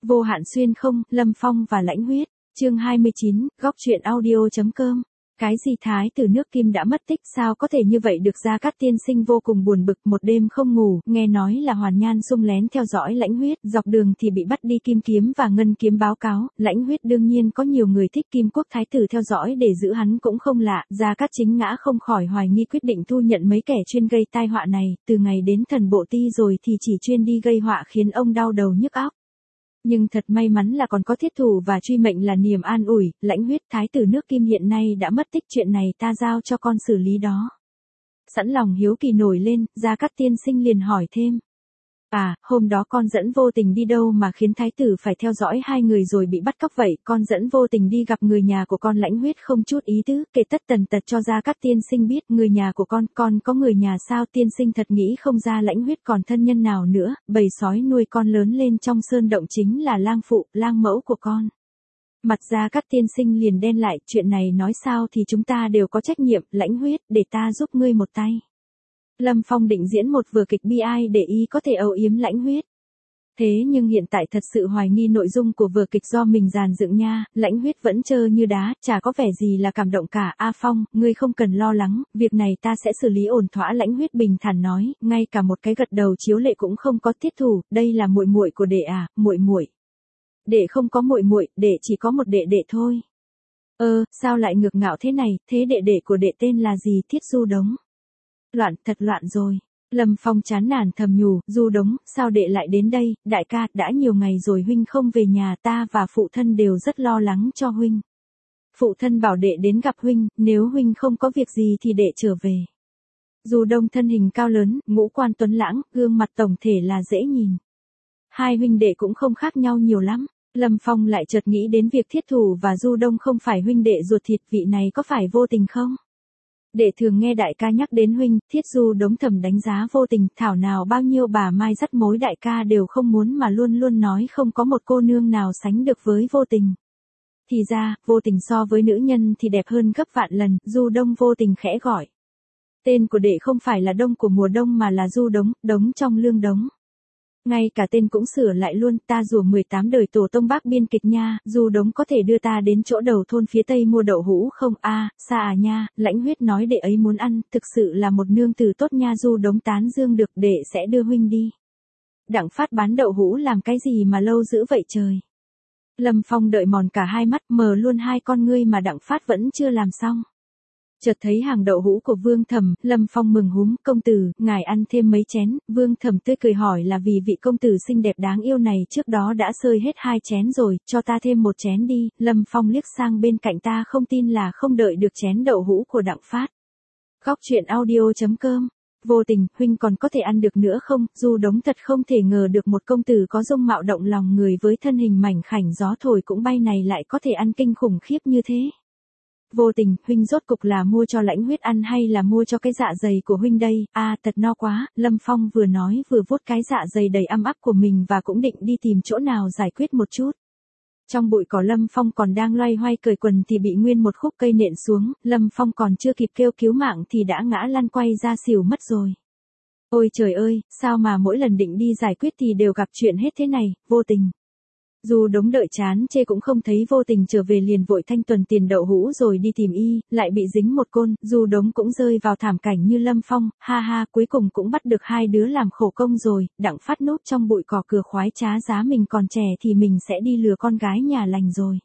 Vô hạn xuyên không, Lâm Phong và Lãnh Huyết, chương 29, góc truyện audio.com. Cái gì thái tử nước Kim đã mất tích, sao có thể như vậy được? Gia Cát tiên sinh vô cùng buồn bực, một đêm không ngủ, nghe nói là Hoàn Nhan xung lén theo dõi Lãnh Huyết, dọc đường thì bị bắt đi Kim Kiếm và Ngân Kiếm báo cáo. Lãnh Huyết đương nhiên có nhiều người thích Kim Quốc thái tử theo dõi để giữ hắn cũng không lạ. Gia Cát chính ngã không khỏi hoài nghi, quyết định thu nhận mấy kẻ chuyên gây tai họa này. Từ ngày đến Thần Bộ Ti rồi thì chỉ chuyên đi gây họa, khiến ông đau đầu nhức óc. Nhưng thật may mắn là còn có thiết thủ và truy mệnh là niềm an ủi. Lãnh Huyết, thái tử nước Kim hiện nay đã mất tích, chuyện này ta giao cho con xử lý đó. Sẵn lòng hiếu kỳ nổi lên, Gia Cát tiên sinh liền hỏi thêm. À, hôm đó con dẫn vô tình đi đâu mà khiến thái tử phải theo dõi hai người rồi bị bắt cóc vậy? Con dẫn vô tình đi gặp người nhà của con. Lãnh Huyết không chút ý tứ, kể tất tần tật cho Gia Cát tiên sinh biết. Người nhà của con có người nhà sao? Tiên sinh thật nghĩ không ra Lãnh Huyết còn thân nhân nào nữa. Bầy sói nuôi con lớn lên trong sơn động chính là lang phụ, lang mẫu của con. Mặt Gia Cát tiên sinh liền đen lại, chuyện này nói sao thì chúng ta đều có trách nhiệm. Lãnh Huyết, để ta giúp ngươi một tay. Lâm Phong định diễn một vở kịch bi ai để y có thể âu yếm Lãnh Huyết. Thế nhưng hiện tại thật sự hoài nghi nội dung của vở kịch do mình dàn dựng nha. Lãnh Huyết vẫn trơ như đá, chả có vẻ gì là cảm động cả. A Phong, ngươi không cần lo lắng, việc này ta sẽ xử lý ổn thỏa. Lãnh Huyết bình thản nói, ngay cả một cái gật đầu chiếu lệ cũng không có. Thiết thủ, đây là muội muội của đệ à? Muội. Đệ không có muội, đệ chỉ có một đệ thôi. Sao lại ngược ngạo thế này? Thế đệ của đệ tên là gì? Thiết Du Đống. Loạn, thật loạn rồi. Lâm Phong chán nản thầm nhủ, Du Đống, sao đệ lại đến đây? Đại ca, đã nhiều ngày rồi huynh không về nhà, ta và phụ thân đều rất lo lắng cho huynh. Phụ thân bảo đệ đến gặp huynh, nếu huynh không có việc gì thì đệ trở về. Du Đông thân hình cao lớn, ngũ quan tuấn lãng, gương mặt tổng thể là dễ nhìn. Hai huynh đệ cũng không khác nhau nhiều lắm. Lâm Phong lại chợt nghĩ đến việc Thiết Thủ và Du Đông không phải huynh đệ ruột thịt, vị này có phải Vô Tình không? Đệ thường nghe đại ca nhắc đến huynh. Thiết Du Đống thầm đánh giá Vô Tình, thảo nào bao nhiêu bà mai dắt mối đại ca đều không muốn mà luôn luôn nói không có một cô nương nào sánh được với Vô Tình. Thì ra, Vô Tình so với nữ nhân thì đẹp hơn gấp vạn lần. Du Đông. Vô Tình khẽ gọi. Tên của đệ không phải là Đông của mùa đông mà là Du Đống, Đống trong lương đống. Ngay cả tên cũng sửa lại luôn, ta rùa 18 đời tổ tông bác biên kịch nha. Du Đống có thể đưa ta đến chỗ đầu thôn phía tây mua đậu hũ không? Xa à nha. Lãnh Huyết nói đệ ấy muốn ăn, thực sự là một nương tử tốt nha. Du Đống tán dương, được, đệ sẽ đưa huynh đi. Đặng Phát bán đậu hũ làm cái gì mà lâu dữ vậy trời? Lâm Phong đợi mòn cả hai mắt, mờ luôn hai con ngươi mà Đặng Phát vẫn chưa làm xong. Chợt thấy hàng đậu hũ của Vương Thẩm, Lâm Phong mừng húm, công tử, ngài ăn thêm mấy chén. Vương Thẩm tươi cười hỏi là vì vị công tử xinh đẹp đáng yêu này trước đó đã xơi hết 2 chén rồi, cho ta thêm 1 chén đi. Lâm Phong liếc sang bên cạnh, ta không tin là không đợi được chén đậu hũ của Đặng Phát. Góc truyện audio.com. Vô Tình, huynh còn có thể ăn được nữa không? Du Đống thật không thể ngờ được một công tử có dung mạo động lòng người với thân hình mảnh khảnh gió thổi cũng bay này lại có thể ăn kinh khủng khiếp như thế. Vô Tình, huynh rốt cục là mua cho Lãnh Huyết ăn hay là mua cho cái dạ dày của huynh đây? Thật no quá. Lâm Phong vừa nói vừa vuốt cái dạ dày đầy ăm ắp của mình và cũng định đi tìm chỗ nào giải quyết một chút. Trong bụi cỏ Lâm Phong còn đang loay hoay cởi quần thì bị nguyên một khúc cây nện xuống. Lâm Phong còn chưa kịp kêu cứu mạng thì đã ngã lăn quay ra xỉu mất rồi. Ôi trời ơi, sao mà mỗi lần định đi giải quyết thì đều gặp chuyện hết thế này? Vô Tình. Du Đống đợi chán chê cũng không thấy Vô Tình trở về liền vội thanh tuần tiền đậu hũ rồi đi tìm y, lại bị dính một côn. Du Đống cũng rơi vào thảm cảnh như Lâm Phong, cuối cùng cũng bắt được hai đứa làm khổ công rồi. Đặng Phát núp trong bụi cỏ cửa khoái trá giá mình còn trẻ thì mình sẽ đi lừa con gái nhà lành rồi.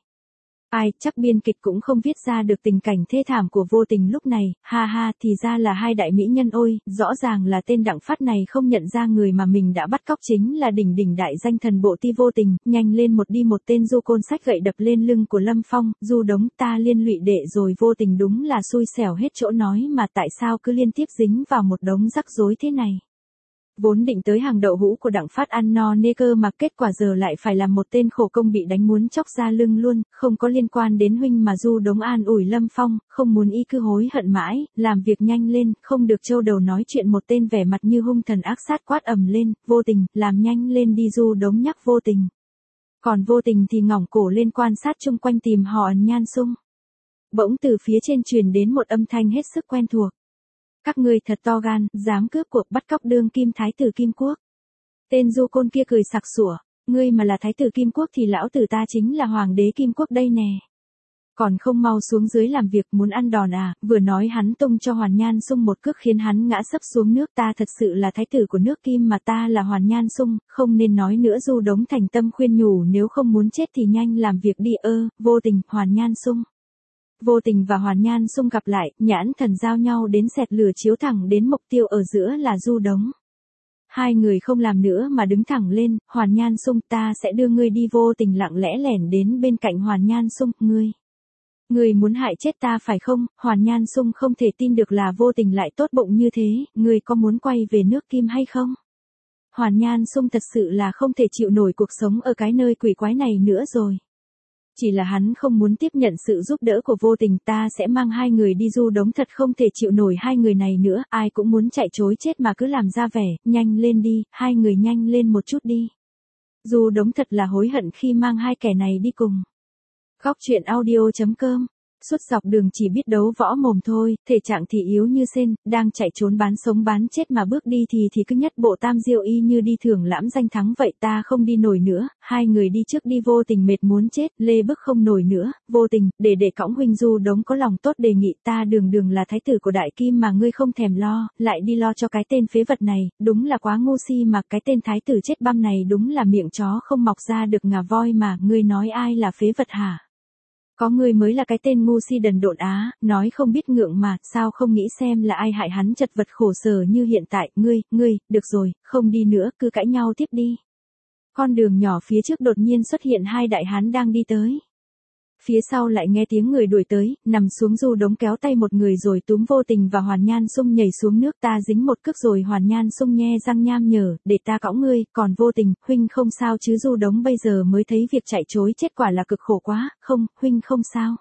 Chắc biên kịch cũng không viết ra được tình cảnh thê thảm của Vô Tình lúc này. Thì ra là hai đại mỹ nhân. Ôi, rõ ràng là tên Đặng Phát này không nhận ra người mà mình đã bắt cóc chính là đỉnh đại danh Thần Bộ Ti Vô Tình. Nhanh lên một tên du côn sách gậy đập lên lưng của Lâm Phong. Du Đống, ta liên lụy đệ rồi. Vô Tình đúng là xui xẻo hết chỗ nói mà tại sao cứ liên tiếp dính vào một đống rắc rối thế này. Vốn định tới hàng đậu hũ của Đặng Phát ăn no nê cơ mà kết quả giờ lại phải làm một tên khổ công bị đánh muốn chóc ra lưng luôn. Không có liên quan đến huynh mà. Du Đống an ủi Lâm Phong, không muốn y cứ hối hận mãi, làm việc nhanh lên, không được trâu đầu nói chuyện. Một tên vẻ mặt như hung thần ác sát quát ầm lên, Vô Tình, làm nhanh lên đi. Du Đống nhắc Vô Tình. Còn Vô Tình thì ngỏng cổ lên quan sát chung quanh tìm Hoàn Nhan Xung. Bỗng từ phía trên truyền đến một âm thanh hết sức quen thuộc. Các ngươi thật to gan, dám cướp cuộc bắt cóc đương kim thái tử Kim Quốc. Tên du côn kia cười sặc sủa, ngươi mà là thái tử Kim Quốc thì lão tử ta chính là hoàng đế Kim Quốc đây nè. Còn không mau xuống dưới làm việc, muốn ăn đòn à? Vừa nói hắn tung cho Hoàn Nhan Xung một cước khiến hắn ngã sấp xuống nước. Ta thật sự là thái tử của nước Kim mà, ta là Hoàn Nhan Xung, không nên nói nữa. Du Đống thành tâm khuyên nhủ, nếu không muốn chết thì nhanh làm việc đi. Vô Tình, Hoàn Nhan Xung. Vô Tình và Hoàn Nhan Xung gặp lại, nhãn thần giao nhau đến xẹt lửa chiếu thẳng đến mục tiêu ở giữa là Du Đống. Hai người không làm nữa mà đứng thẳng lên. Hoàn Nhan Xung, ta sẽ đưa ngươi đi. Vô Tình lặng lẽ lẻn đến bên cạnh Hoàn Nhan Xung. Ngươi muốn hại chết ta phải không? Hoàn Nhan Xung không thể tin được là Vô Tình lại tốt bụng như thế. Ngươi có muốn quay về nước Kim hay không? Hoàn Nhan Xung thật sự là không thể chịu nổi cuộc sống ở cái nơi quỷ quái này nữa rồi. Chỉ là hắn không muốn tiếp nhận sự giúp đỡ của Vô Tình. Ta sẽ mang hai người đi. Du Đống thật không thể chịu nổi hai người này nữa. Ai cũng muốn chạy trối chết mà cứ làm ra vẻ. Nhanh lên đi, hai người nhanh lên một chút đi. Du Đống thật là hối hận khi mang hai kẻ này đi cùng. Góc truyện audio.com. Suốt dọc đường chỉ biết đấu võ mồm thôi, thể trạng thì yếu như sên, đang chạy trốn bán sống bán chết mà bước đi thì cứ nhất bộ tam diệu y như đi thưởng lãm danh thắng vậy. Ta không đi nổi nữa, hai người đi trước đi. Vô Tình mệt muốn chết, lê bước không nổi nữa. Vô Tình, để cõng huynh. Du Đống có lòng tốt đề nghị, ta đường là thái tử của Đại Kim mà ngươi không thèm lo, lại đi lo cho cái tên phế vật này, đúng là quá ngu si mà. Cái tên thái tử chết băm này đúng là miệng chó không mọc ra được ngà voi mà. Ngươi nói ai là phế vật hả? Có ngươi mới là cái tên ngu si đần độn á, nói không biết ngượng mà, sao không nghĩ xem là ai hại hắn chật vật khổ sở như hiện tại. Ngươi, được rồi, không đi nữa, cứ cãi nhau tiếp đi. Con đường nhỏ phía trước đột nhiên xuất hiện hai đại hán đang đi tới. Phía sau lại nghe tiếng người đuổi tới, nằm xuống. Du Đống kéo tay một người rồi túm Vô Tình và Hoàn Nhan Xung nhảy xuống nước. Ta dính một cước rồi. Hoàn Nhan Xung nhe răng nham nhở, để ta cõng ngươi. Còn Vô Tình, huynh không sao chứ? Du Đống bây giờ mới thấy việc chạy trối chết quả là cực khổ quá. Không, huynh không sao.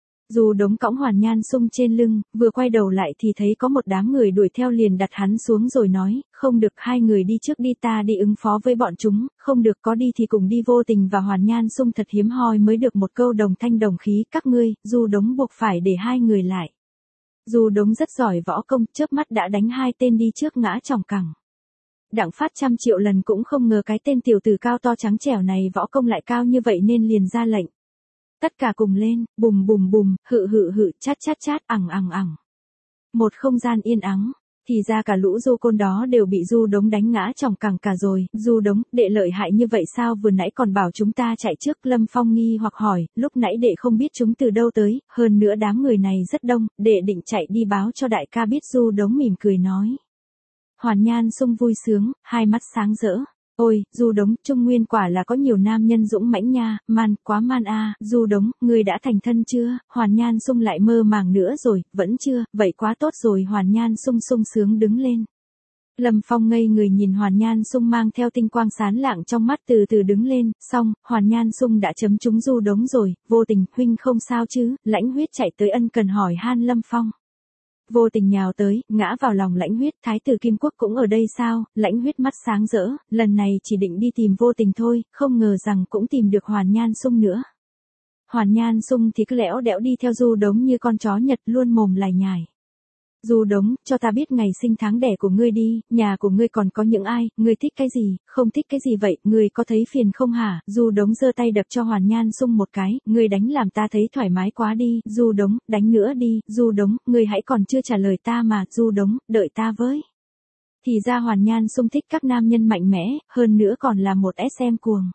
Du Đống cõng Hoàn Nhan Xung trên lưng, vừa quay đầu lại thì thấy có một đám người đuổi theo, liền đặt hắn xuống rồi nói, không được, hai người đi trước đi, ta đi ứng phó với bọn chúng. Không được, có đi thì cùng đi. Vô Tình và Hoàn Nhan Xung thật hiếm hoi mới được một câu đồng thanh đồng khí. Các ngươi. Du Đống buộc phải để hai người lại. Du Đống rất giỏi võ công, chớp mắt đã đánh hai tên đi trước ngã chỏng cẳng. Đặng Phát 100 triệu lần cũng không ngờ cái tên tiểu tử cao to trắng trẻo này võ công lại cao như vậy nên liền ra lệnh. Tất cả cùng lên, bùm bùm bùm, hự, chát, ẳng. Một không gian yên ắng, thì ra cả lũ du côn đó đều bị Du Đống đánh ngã chỏng cẳng cả rồi. Du Đống, đệ lợi hại như vậy sao? Vừa nãy còn bảo chúng ta chạy trước. Lâm Phong nghi hoặc hỏi, lúc nãy đệ không biết chúng từ đâu tới, hơn nữa đám người này rất đông, đệ định chạy đi báo cho đại ca biết. Du Đống mỉm cười nói. Hoàn Nhan Xung vui sướng, hai mắt sáng rỡ. Ôi, Du Đống, Trung Nguyên quả là có nhiều nam nhân dũng mãnh nha, quá man a. Du Đống, ngươi đã thành thân chưa? Hoàn Nhan Xung lại mơ màng nữa rồi, vẫn chưa, vậy quá tốt rồi. Hoàn Nhan Xung sung sướng đứng lên. Lâm Phong ngây người nhìn Hoàn Nhan Xung mang theo tinh quang sáng lạng trong mắt từ từ đứng lên, xong, Hoàn Nhan Xung đã chấm trúng Du Đống rồi. Vô Tình, huynh không sao chứ? Lãnh Huyết chạy tới ân cần hỏi han Lâm Phong. Vô Tình nhào tới, ngã vào lòng Lãnh Huyết. Thái tử Kim Quốc cũng ở đây sao? Lãnh Huyết mắt sáng rỡ, lần này chỉ định đi tìm Vô Tình thôi, không ngờ rằng cũng tìm được Hoàn Nhan Xung nữa. Hoàn Nhan Xung thì cứ lẽo đẽo đi theo Du Đống như con chó Nhật, luôn mồm lải nhải. Du Đống, cho ta biết ngày sinh tháng đẻ của ngươi đi, nhà của ngươi còn có những ai, ngươi thích cái gì, không thích cái gì vậy, ngươi có thấy phiền không hả? Du Đống giơ tay đập cho Hoàn Nhan Xung một cái, ngươi đánh làm ta thấy thoải mái quá đi. Du Đống, đánh nữa đi. Du Đống, ngươi hãy còn chưa trả lời ta mà. Du Đống, đợi ta với. Thì ra Hoàn Nhan Xung thích các nam nhân mạnh mẽ, hơn nữa còn là một SM cuồng.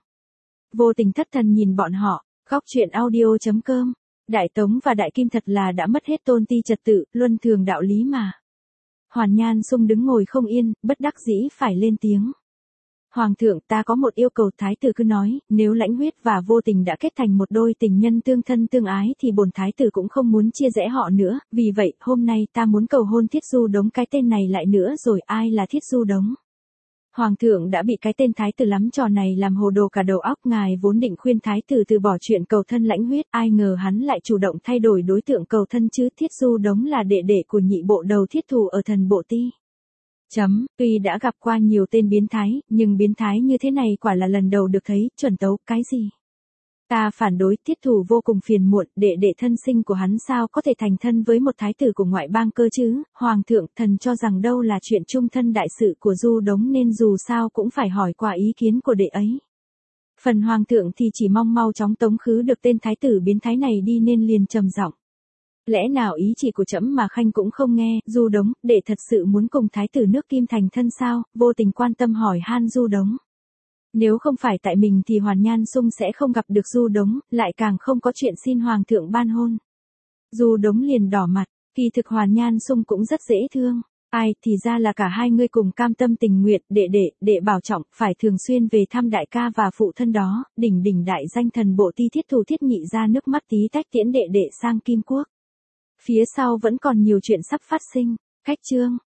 Vô Tình thất thần nhìn bọn họ. Góc truyện audio.com. Đại Tống và Đại Kim thật là đã mất hết tôn ti trật tự, luân thường đạo lý mà. Hoàn Nhan Xung đứng ngồi không yên, bất đắc dĩ phải lên tiếng. Hoàng thượng, ta có một yêu cầu. Thái tử cứ nói, nếu Lãnh Huyết và Vô Tình đã kết thành một đôi tình nhân tương thân tương ái thì bổn thái tử cũng không muốn chia rẽ họ nữa, vì vậy, hôm nay ta muốn cầu hôn Thiết Du Đống. Cái tên này lại nữa rồi, ai là Thiết Du Đống? Hoàng thượng đã bị cái tên thái tử lắm trò này làm hồ đồ cả đầu óc. Ngài vốn định khuyên thái tử từ bỏ chuyện cầu thân Lãnh Huyết, ai ngờ hắn lại chủ động thay đổi đối tượng cầu thân chứ. Thiết Du Đống là đệ đệ của nhị bộ đầu Thiết Thù ở Thần Bộ Ti. Tuy đã gặp qua nhiều tên biến thái, nhưng biến thái như thế này quả là lần đầu được thấy. Chuẩn tấu, cái gì? Ta phản đối. Thiết Thù vô cùng phiền muộn, đệ đệ thân sinh của hắn sao có thể thành thân với một thái tử của ngoại bang cơ chứ? Hoàng thượng, thần cho rằng đâu là chuyện trung thân đại sự của Du Đống nên dù sao cũng phải hỏi qua ý kiến của đệ ấy. Phần hoàng thượng thì chỉ mong mau chóng tống khứ được tên thái tử biến thái này đi nên liền trầm giọng. Lẽ nào ý chỉ của trẫm mà khanh cũng không nghe, Du Đống, đệ thật sự muốn cùng thái tử nước Kim thành thân sao, vô tình quan tâm hỏi han Du Đống. Nếu không phải tại mình thì Hoàn Nhan Sung sẽ không gặp được Du Đống, lại càng không có chuyện xin hoàng thượng ban hôn. Du Đống liền đỏ mặt, kỳ thực Hoàn Nhan Sung cũng rất dễ thương. Ai, thì ra là cả hai ngươi cùng cam tâm tình nguyện, đệ bảo trọng, phải thường xuyên về thăm đại ca và phụ thân đó, đỉnh đại danh thần bộ Ti Thiết Thủ Thiết Nhị ra nước mắt tí tách tiễn đệ sang Kim Quốc. Phía sau vẫn còn nhiều chuyện sắp phát sinh. Cách chương